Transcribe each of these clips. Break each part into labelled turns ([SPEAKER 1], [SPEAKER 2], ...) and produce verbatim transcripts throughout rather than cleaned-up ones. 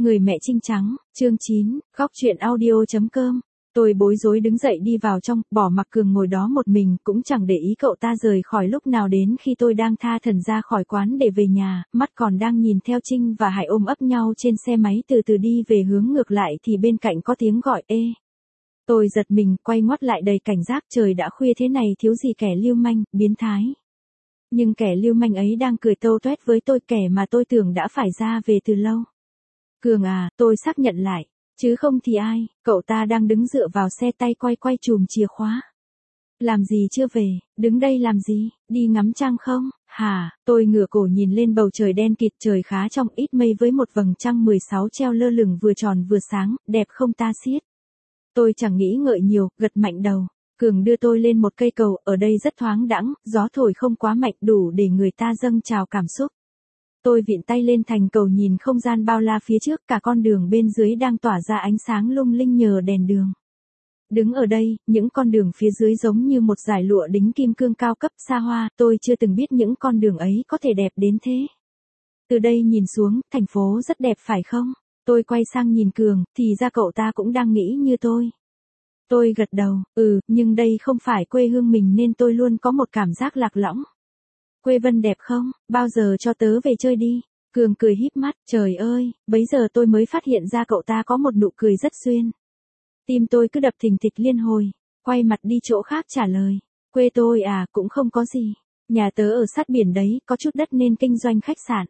[SPEAKER 1] Người mẹ trinh trắng, chương chín, góc chuyện audio.com. Tôi bối rối đứng dậy đi vào trong, bỏ mặc Cường ngồi đó một mình, cũng chẳng để ý cậu ta rời khỏi lúc nào. Đến khi tôi đang tha thẩn ra khỏi quán để về nhà, mắt còn đang nhìn theo Trinh và Hải ôm ấp nhau trên xe máy từ từ đi về hướng ngược lại thì bên cạnh có tiếng gọi ê. Tôi giật mình, quay ngoắt lại đầy cảnh giác, trời đã khuya thế này thiếu gì kẻ lưu manh, biến thái. Nhưng kẻ lưu manh ấy đang cười tâu toét với tôi, kẻ mà tôi tưởng đã phải ra về từ lâu. Cường à, tôi xác nhận lại. Chứ không thì ai, cậu ta đang đứng dựa vào xe, tay quay quay chùm chìa khóa. Làm gì chưa về, đứng đây làm gì, đi ngắm trăng không, hả? Tôi ngửa cổ nhìn lên bầu trời đen kịt, trời khá trong, ít mây với một vầng trăng mười sáu treo lơ lửng vừa tròn vừa sáng, đẹp không ta xiết. Tôi chẳng nghĩ ngợi nhiều, gật mạnh đầu. Cường đưa tôi lên một cây cầu, ở đây rất thoáng đãng, gió thổi không quá mạnh, đủ để người ta dâng trào cảm xúc. Tôi vịn tay lên thành cầu nhìn không gian bao la phía trước, cả con đường bên dưới đang tỏa ra ánh sáng lung linh nhờ đèn đường. Đứng ở đây, những con đường phía dưới giống như một dải lụa đính kim cương cao cấp xa hoa, tôi chưa từng biết những con đường ấy có thể đẹp đến thế. Từ đây nhìn xuống, thành phố rất đẹp phải không? Tôi quay sang nhìn Cường, thì ra cậu ta cũng đang nghĩ như tôi. Tôi gật đầu, ừ, nhưng đây không phải quê hương mình nên tôi luôn có một cảm giác lạc lõng. Quê Vân đẹp không, bao giờ cho tớ về chơi đi. Cường cười híp mắt, trời ơi, bấy giờ tôi mới phát hiện ra cậu ta có một nụ cười rất xuyên. Tim tôi cứ đập thình thịch liên hồi, quay mặt đi chỗ khác trả lời. Quê tôi à, cũng không có gì. Nhà tớ ở sát biển đấy, có chút đất nên kinh doanh khách sạn.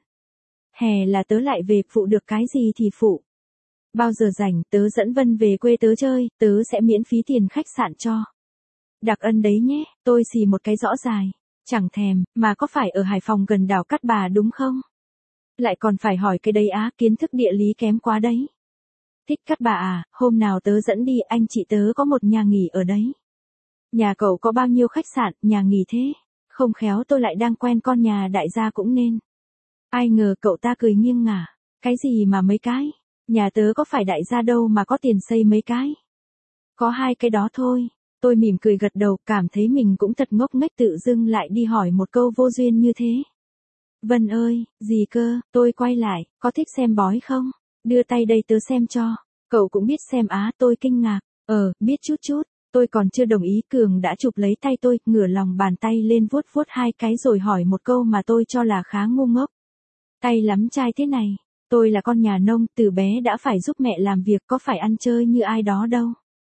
[SPEAKER 1] Hè là tớ lại về, phụ được cái gì thì phụ. Bao giờ rảnh tớ dẫn Vân về quê tớ chơi, tớ sẽ miễn phí tiền khách sạn cho. Đặc ân đấy nhé, tôi xì một cái rõ dài. Chẳng thèm, mà có phải ở Hải Phòng gần đảo Cát Bà đúng không? Lại còn phải hỏi cái đấy á, kiến thức địa lý kém quá đấy. Thích Cát Bà à, hôm nào tớ dẫn đi, anh chị tớ có một nhà nghỉ ở đấy. Nhà cậu có bao nhiêu khách sạn, nhà nghỉ thế? Không khéo tôi lại đang quen con nhà đại gia cũng nên. Ai ngờ cậu ta cười nghiêng ngả. Cái gì mà mấy cái? Nhà tớ có phải đại gia đâu mà có tiền xây mấy cái. Có hai cái đó thôi. Tôi mỉm cười gật đầu, cảm thấy mình cũng thật ngốc nghếch, tự dưng lại đi hỏi một câu vô duyên như thế. Vân ơi, gì cơ? Tôi quay lại, có thích xem bói không? Đưa tay đây tớ xem cho. Cậu cũng biết xem á, tôi kinh ngạc. Ờ, biết chút chút. Tôi còn chưa đồng ý, Cường đã chụp lấy tay tôi, ngửa lòng bàn tay lên vuốt vuốt hai cái rồi hỏi một câu mà tôi cho là khá ngu ngốc. Tay lắm trai thế này. Tôi là con nhà nông, từ bé đã phải giúp mẹ làm việc, có phải ăn chơi như ai đó đâu.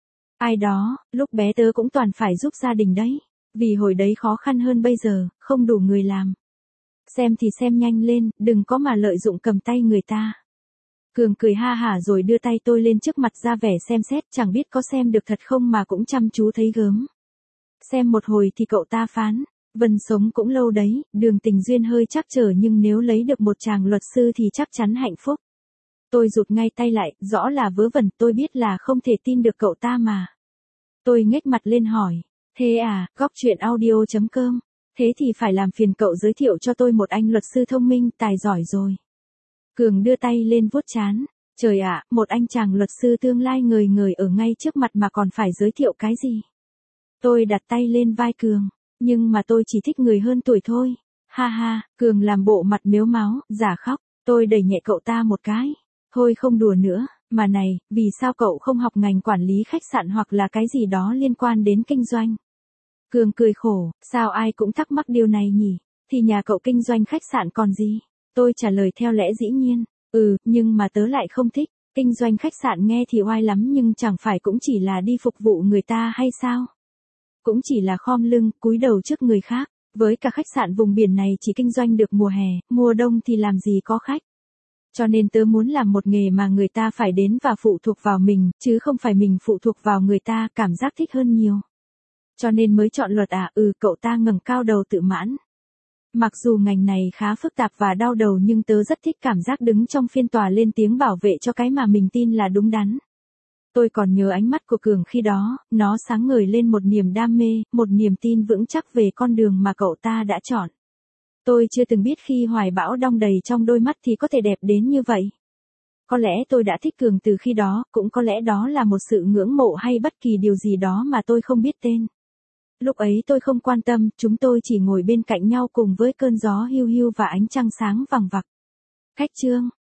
[SPEAKER 1] Ai đó, lúc bé tớ cũng toàn phải giúp gia đình đấy. Vì hồi đấy khó khăn hơn bây giờ, không đủ người làm. Xem thì xem nhanh lên, đừng có mà lợi dụng cầm tay người ta. Cường cười ha hả rồi đưa tay tôi lên trước mặt ra vẻ xem xét, chẳng biết có xem được thật không mà cũng chăm chú thấy gớm. Xem một hồi thì cậu ta phán, Vân sống cũng lâu đấy, đường tình duyên hơi trắc trở nhưng nếu lấy được một chàng luật sư thì chắc chắn hạnh phúc. Tôi rụt ngay tay lại, rõ là vớ vẩn, tôi biết là không thể tin được cậu ta mà. Tôi nhếch mặt lên hỏi, thế à, góc chuyện audio.com, thế thì phải làm phiền cậu giới thiệu cho tôi một anh luật sư thông minh, tài giỏi rồi. Cường đưa tay lên vuốt trán, trời ạ, một anh chàng luật sư tương lai ngời ngời ở ngay trước mặt mà còn phải giới thiệu cái gì. Tôi đặt tay lên vai Cường, nhưng mà tôi chỉ thích người hơn tuổi thôi. Ha ha, Cường làm bộ mặt mếu máo, giả khóc, tôi đẩy nhẹ cậu ta một cái. Thôi không đùa nữa, mà này, vì sao cậu không học ngành quản lý khách sạn hoặc là cái gì đó liên quan đến kinh doanh? Cường cười khổ, sao ai cũng thắc mắc điều này nhỉ? Thì nhà cậu kinh doanh khách sạn còn gì? Tôi trả lời theo lẽ dĩ nhiên, ừ, nhưng mà tớ lại không thích. Kinh doanh khách sạn nghe thì oai lắm nhưng chẳng phải cũng chỉ là đi phục vụ người ta hay sao? Cũng chỉ là khom lưng, cúi đầu trước người khác. Với cả khách sạn vùng biển này chỉ kinh doanh được mùa hè, mùa đông thì làm gì có khách. Cho nên tớ muốn làm một nghề mà người ta phải đến và phụ thuộc vào mình, chứ không phải mình phụ thuộc vào người ta, cảm giác thích hơn nhiều. Cho nên mới chọn luật à, ừ, cậu ta ngẩng cao đầu tự mãn. Mặc dù ngành này khá phức tạp và đau đầu nhưng tớ rất thích cảm giác đứng trong phiên tòa lên tiếng bảo vệ cho cái mà mình tin là đúng đắn. Tôi còn nhớ ánh mắt của Cường khi đó, nó sáng ngời lên một niềm đam mê, một niềm tin vững chắc về con đường mà cậu ta đã chọn. Tôi chưa từng biết khi hoài bão đong đầy trong đôi mắt thì có thể đẹp đến như vậy. Có lẽ tôi đã thích Cường từ khi đó, cũng có lẽ đó là một sự ngưỡng mộ hay bất kỳ điều gì đó mà tôi không biết tên. Lúc ấy tôi không quan tâm, chúng tôi chỉ ngồi bên cạnh nhau cùng với cơn gió hiu hiu và ánh trăng sáng vằng vặc. Khách trương,